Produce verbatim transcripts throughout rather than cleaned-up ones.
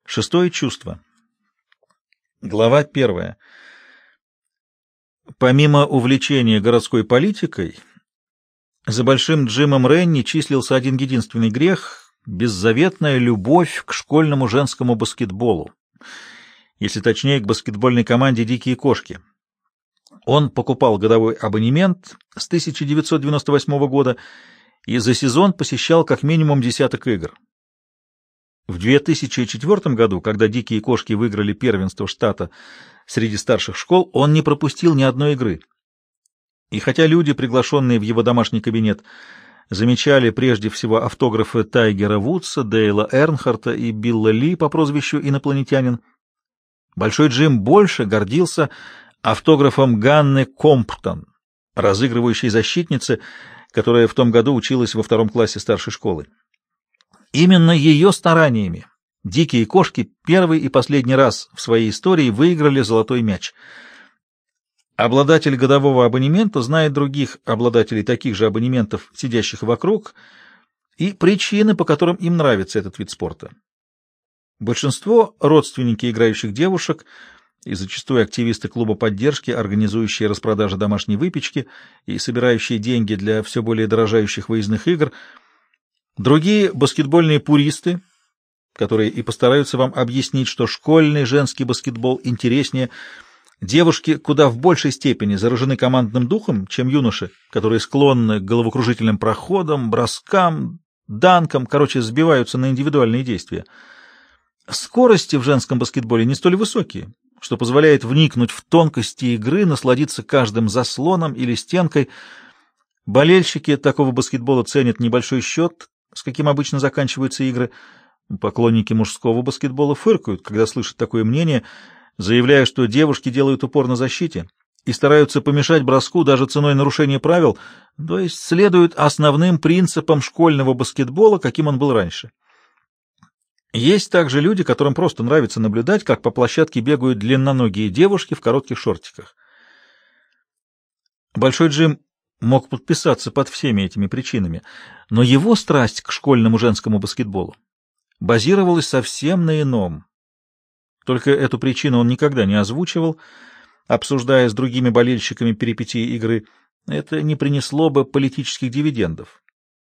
Шестое чувство. Глава первая. Помимо увлечения городской политикой, за Большим Джимом Ренни числился один единственный грех — беззаветная любовь к школьному женскому баскетболу, если точнее, к баскетбольной команде «Дикие кошки». Он покупал годовой абонемент с тысяча девятьсот девяносто восьмого года и за сезон посещал как минимум десяток игр. В две тысячи четвёртом году, когда «Дикие кошки» выиграли первенство штата среди старших школ, он не пропустил ни одной игры. И хотя люди, приглашенные в его домашний кабинет, замечали прежде всего автографы Тайгера Вудса, Дейла Эрнхарта и Билла Ли по прозвищу «Инопланетянин», Большой Джим больше гордился автографом Ганны Комптон, разыгрывающей защитницы, которая в том году училась во втором классе старшей школы. Именно ее стараниями «Дикие кошки» первый и последний раз в своей истории выиграли золотой мяч. Обладатель годового абонемента знает других обладателей таких же абонементов, сидящих вокруг, и причины, по которым им нравится этот вид спорта. Большинство — родственники играющих девушек и зачастую активисты клуба поддержки, организующие распродажи домашней выпечки и собирающие деньги для все более дорожающих выездных игр. Другие — баскетбольные пуристы, которые и постараются вам объяснить, что школьный женский баскетбол интереснее. Девушки куда в большей степени заражены командным духом, чем юноши, которые склонны к головокружительным проходам, броскам, данкам, короче, сбиваются на индивидуальные действия. Скорости в женском баскетболе не столь высокие, что позволяет вникнуть в тонкости игры, насладиться каждым заслоном или стенкой. Болельщики такого баскетбола ценят небольшой счет, с каким обычно заканчиваются игры. Поклонники мужского баскетбола фыркают, когда слышат такое мнение, заявляя, что девушки делают упор на защите и стараются помешать броску даже ценой нарушения правил, то есть следуют основным принципам школьного баскетбола, каким он был раньше. Есть также люди, которым просто нравится наблюдать, как по площадке бегают длинноногие девушки в коротких шортиках. Большой Джим мог подписаться под всеми этими причинами, но его страсть к школьному женскому баскетболу базировалась совсем на ином. Только эту причину он никогда не озвучивал, обсуждая с другими болельщиками перипетии игры. Это не принесло бы политических дивидендов.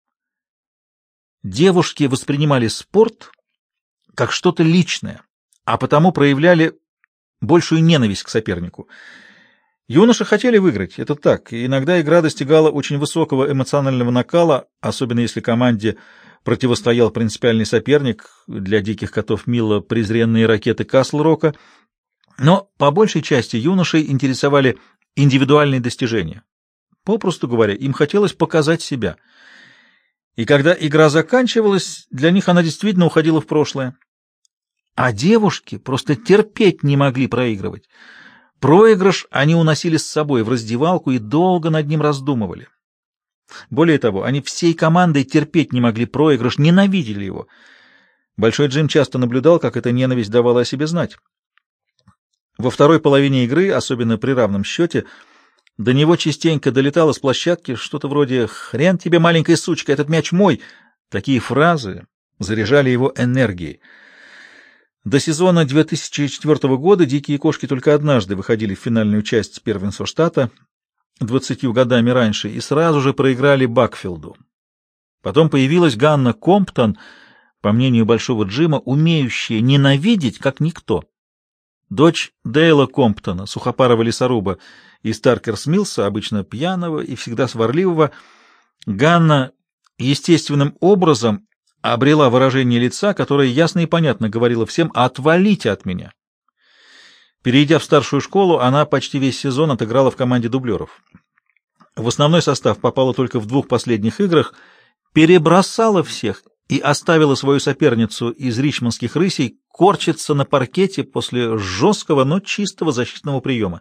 Девушки воспринимали спорт как что-то личное, а потому проявляли большую ненависть к сопернику. Юноши хотели выиграть, это так, и иногда игра достигала очень высокого эмоционального накала, особенно если команде противостоял принципиальный соперник, для диких котов Милла презренные ракеты Касл-Рока, но по большей части юношей интересовали индивидуальные достижения. Попросту говоря, им хотелось показать себя. И когда игра заканчивалась, для них она действительно уходила в прошлое. А девушки просто терпеть не могли проигрывать. Проигрыш они уносили с собой в раздевалку и долго над ним раздумывали. Более того, они всей командой терпеть не могли проигрыш, ненавидели его. Большой Джим часто наблюдал, как эта ненависть давала о себе знать. Во второй половине игры, особенно при равном счете, до него частенько долетало с площадки что-то вроде «Хрен тебе, маленькая сучка, этот мяч мой!». Такие фразы заряжали его энергией. До сезона две тысячи четвёртого года «Дикие кошки» только однажды выходили в финальную часть первенства штата, двадцатью годами раньше, и сразу же проиграли Бакфилду. Потом появилась Ганна Комптон, по мнению Большого Джима, умеющая ненавидеть как никто. Дочь Дейла Комптона, сухопарого лесоруба из Таркерс-Миллса, обычно пьяного и всегда сварливого, Ганна естественным образом обрела выражение лица, которое ясно и понятно говорило всем «отвалите от меня». Перейдя в старшую школу, она почти весь сезон отыграла в команде дублеров. В основной состав попала только в двух последних играх, перебросала всех и оставила свою соперницу из ричмондских рысей корчиться на паркете после жесткого, но чистого защитного приема.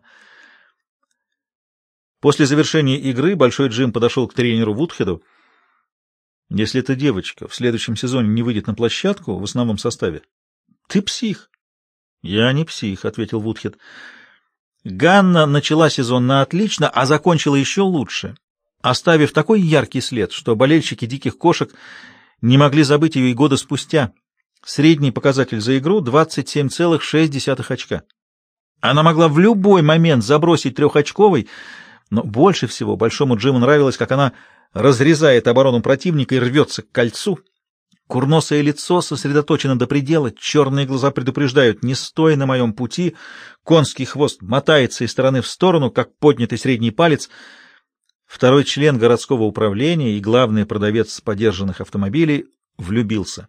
После завершения игры Большой Джим подошел к тренеру Вудхеду. «Если эта девочка в следующем сезоне не выйдет на площадку в основном составе, ты псих». «Я не псих», — ответил Вудхед. Ганна начала сезон на отлично, а закончила еще лучше, оставив такой яркий след, что болельщики «Диких кошек» не могли забыть ее и года спустя. Средний показатель за игру — двадцать семь целых шесть десятых очка. Она могла в любой момент забросить трехочковый, но больше всего Большому Джиму нравилось, как она разрезает оборону противника и рвется к кольцу. Курносое лицо сосредоточено до предела, черные глаза предупреждают: «Не стой на моем пути», конский хвост мотается из стороны в сторону, как поднятый средний палец. Второй член городского управления и главный продавец подержанных автомобилей влюбился.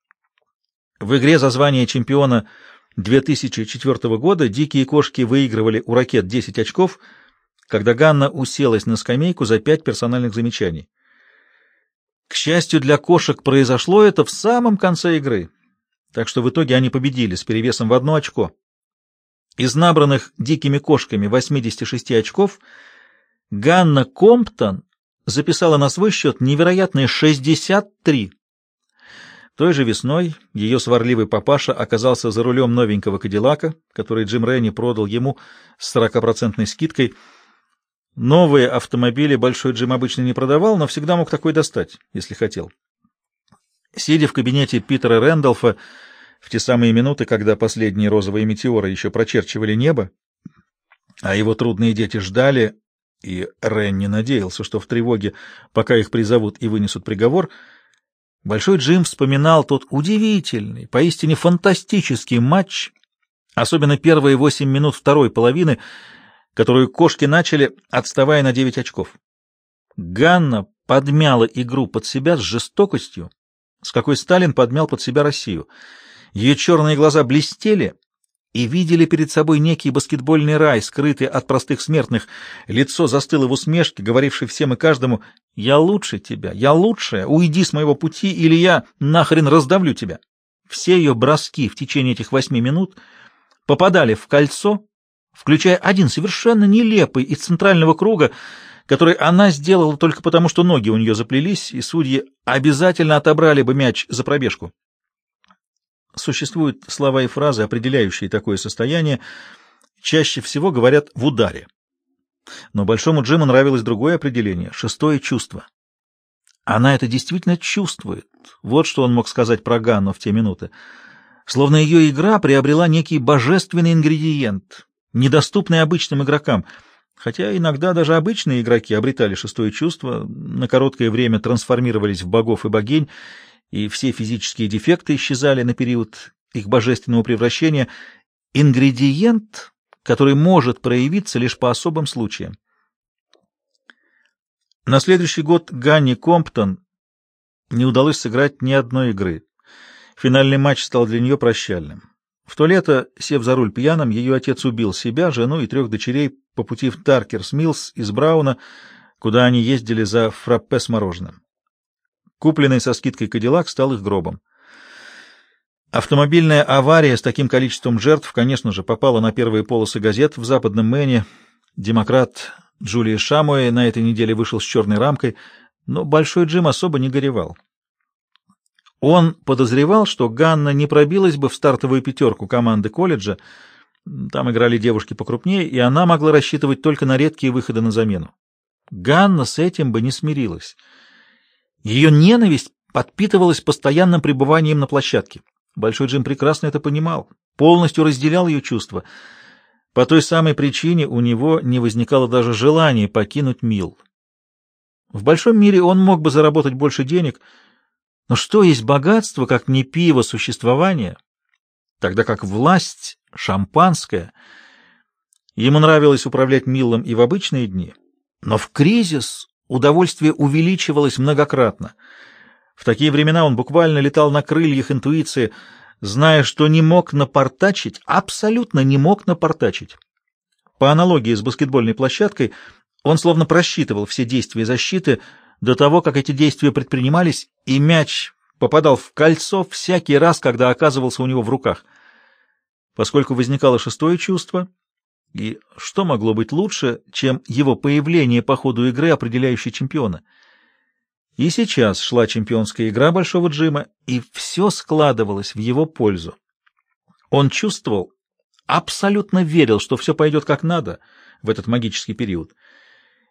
В игре за звание чемпиона две тысячи четвёртого года «Дикие кошки» выигрывали у «Ракет» десять очков, когда Ганна уселась на скамейку за пять персональных замечаний. К счастью для кошек, произошло это в самом конце игры, так что в итоге они победили с перевесом в одно очко. Из набранных «Дикими кошками» восьмидесяти шести очков Ганна Комптон записала на свой счет невероятные шестьдесят три. Той же весной ее сварливый папаша оказался за рулем новенького Кадиллака, который Джим Ренни продал ему с сорокапроцентной скидкой. Новые автомобили Большой Джим обычно не продавал, но всегда мог такой достать, если хотел. Сидя в кабинете Питера Рэндолфа в те самые минуты, когда последние розовые метеоры еще прочерчивали небо, а его трудные дети ждали, и Ренни надеялся, что в тревоге, пока их призовут и вынесут приговор, Большой Джим вспоминал тот удивительный, поистине фантастический матч, особенно первые восемь минут второй половины, которую кошки начали, отставая на девять очков. Ганна подмяла игру под себя с жестокостью, с какой Сталин подмял под себя Россию. Ее черные глаза блестели и видели перед собой некий баскетбольный рай, скрытый от простых смертных. Лицо застыло в усмешке, говорившей всем и каждому: «Я лучше тебя, я лучшая, уйди с моего пути, или я нахрен раздавлю тебя». Все ее броски в течение этих восьми минут попадали в кольцо, включая один совершенно нелепый из центрального круга, который она сделала только потому, что ноги у нее заплелись, и судьи обязательно отобрали бы мяч за пробежку. Существуют слова и фразы, определяющие такое состояние, чаще всего говорят в ударе. Но Большому Джиму нравилось другое определение — шестое чувство. Она это действительно чувствует. Вот что он мог сказать про Ганну в те минуты. Словно ее игра приобрела некий божественный ингредиент, недоступный обычным игрокам, хотя иногда даже обычные игроки обретали шестое чувство, на короткое время трансформировались в богов и богинь, и все физические дефекты исчезали на период их божественного превращения. Ингредиент, который может проявиться лишь по особым случаям. На следующий год Ганне Комптон не удалось сыграть ни одной игры. Финальный матч стал для нее прощальным. В то лето, сев за руль пьяным, ее отец убил себя, жену и трех дочерей по пути в Таркерс-Миллс из Брауна, куда они ездили за фраппе с мороженым. Купленный со скидкой Кадиллак стал их гробом. Автомобильная авария с таким количеством жертв, конечно же, попала на первые полосы газет в Западном Мэне. Демократ Джулия Шамуэ на этой неделе вышел с черной рамкой, но Большой Джим особо не горевал. Он подозревал, что Ганна не пробилась бы в стартовую пятерку команды колледжа, там играли девушки покрупнее, и она могла рассчитывать только на редкие выходы на замену. Ганна с этим бы не смирилась. Ее ненависть подпитывалась постоянным пребыванием на площадке. Большой Джим прекрасно это понимал, полностью разделял ее чувства. По той самой причине у него не возникало даже желания покинуть Милл. В большом мире он мог бы заработать больше денег, но что есть богатство, как не пиво существования, тогда как власть — шампанское. Ему нравилось управлять Миллом и в обычные дни, но в кризис удовольствие увеличивалось многократно. В такие времена он буквально летал на крыльях интуиции, зная, что не мог напортачить, абсолютно не мог напортачить. По аналогии с баскетбольной площадкой, он словно просчитывал все действия защиты до того, как эти действия предпринимались, и мяч попадал в кольцо всякий раз, когда оказывался у него в руках. Поскольку возникало шестое чувство, и что могло быть лучше, чем его появление по ходу игры, определяющей чемпиона? И сейчас шла чемпионская игра Большого Джима, и все складывалось в его пользу. Он чувствовал, абсолютно верил, что все пойдет как надо в этот магический период.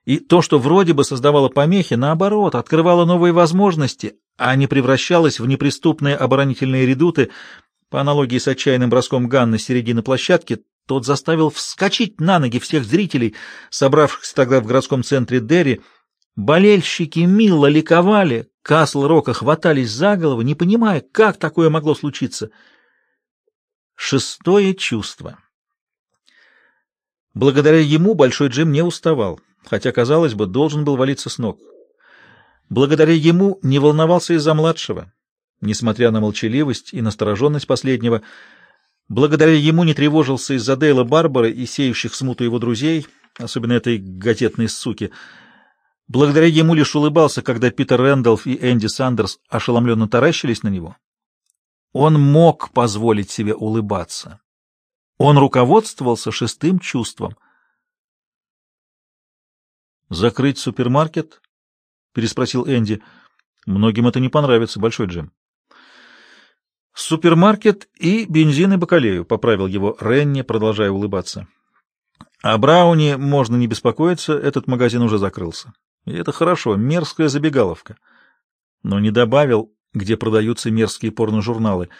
И то, что вроде бы создавало помехи, наоборот, открывало новые возможности, а не превращалось в неприступные оборонительные редуты. По аналогии с отчаянным броском Ганна с середины площадки, тот заставил вскочить на ноги всех зрителей, собравшихся тогда в городском центре Дерри. Болельщики Милла ликовали, Касл-Рока хватались за голову, не понимая, как такое могло случиться. Шестое чувство. Благодаря ему Большой Джим не уставал, хотя, казалось бы, должен был валиться с ног. Благодаря ему не волновался из-за младшего, несмотря на молчаливость и настороженность последнего. Благодаря ему не тревожился из-за Дейла Барбара и сеющих смуту его друзей, особенно этой газетной суки. Благодаря ему лишь улыбался, когда Питер Рэндалф и Энди Сандерс ошеломленно таращились на него. Он мог позволить себе улыбаться. Он руководствовался шестым чувством. «Закрыть супермаркет?» — переспросил Энди. «Многим это не понравится, Большой Джим». «Супермаркет и бензин и бакалею», — поправил его Ренни, продолжая улыбаться. «О Брауне можно не беспокоиться, этот магазин уже закрылся. И это хорошо, мерзкая забегаловка». Но не добавил, где продаются мерзкие порножурналы.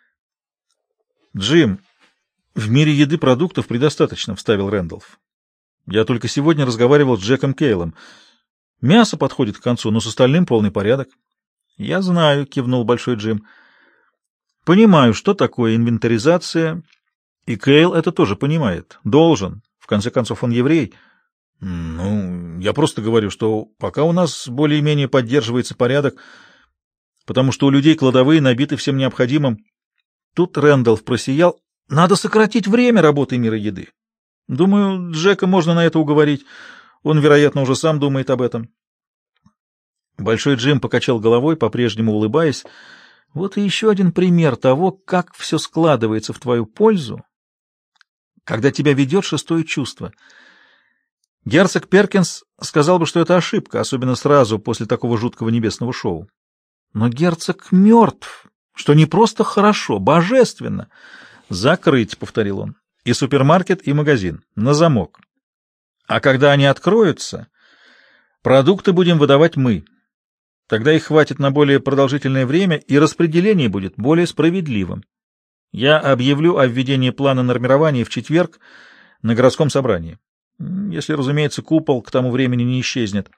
«Джим, в мире еды продуктов предостаточно», — вставил Рэндалф. «Я только сегодня разговаривал с Джеком Кейлом. Мясо подходит к концу, но с остальным полный порядок». «Я знаю», — кивнул Большой Джим. «Понимаю, что такое инвентаризация, и Кейл это тоже понимает. Должен. В конце концов, он еврей». «Ну, я просто говорю, что пока у нас более-менее поддерживается порядок, потому что у людей кладовые набиты всем необходимым». Тут Рэндалф просиял. «Надо сократить время работы мира еды. Думаю, Джека можно на это уговорить. Он, вероятно, уже сам думает об этом». Большой Джим покачал головой, по-прежнему улыбаясь. «Вот и еще один пример того, как все складывается в твою пользу, когда тебя ведет шестое чувство. Герцог Перкинс сказал бы, что это ошибка, особенно сразу после такого жуткого небесного шоу. Но герцог мертв, что не просто хорошо, божественно. «Закрыть», — повторил он, — «и супермаркет, и магазин, на замок. А когда они откроются, продукты будем выдавать мы. Тогда их хватит на более продолжительное время, и распределение будет более справедливым. Я объявлю о введении плана нормирования в четверг на городском собрании. Если, разумеется, купол к тому времени не исчезнет».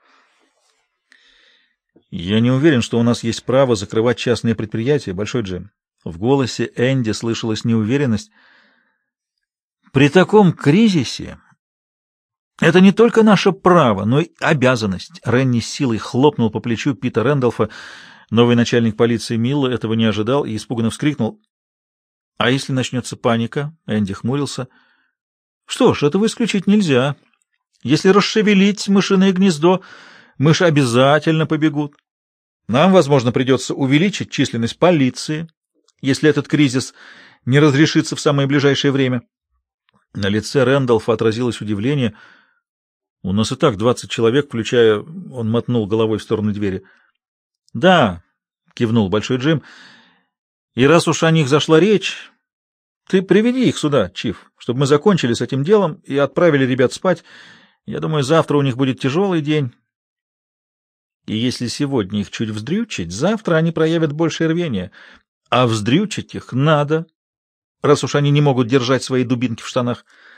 «Я не уверен, что у нас есть право закрывать частные предприятия, Большой Джим». В голосе Энди слышалась неуверенность. «При таком кризисе это не только наше право, но и обязанность». Ренни с силой хлопнул по плечу Пита Рэндалфа. Новый начальник полиции Милла этого не ожидал и испуганно вскрикнул. «А если начнется паника?» Энди хмурился. «Что ж, этого исключить нельзя. Если расшевелить мышиное гнездо, мыши обязательно побегут. Нам, возможно, придется увеличить численность полиции, если этот кризис не разрешится в самое ближайшее время». На лице Рэндалфа отразилось удивление. «У нас и так двадцать человек, включая...» Он мотнул головой в сторону двери. «Да», — кивнул Большой Джим, — «и раз уж о них зашла речь, ты приведи их сюда, Чиф, чтобы мы закончили с этим делом и отправили ребят спать. Я думаю, завтра у них будет тяжелый день. И если сегодня их чуть вздрючить, завтра они проявят больше рвения. А вздрючить их надо, раз уж они не могут держать свои дубинки в штанах».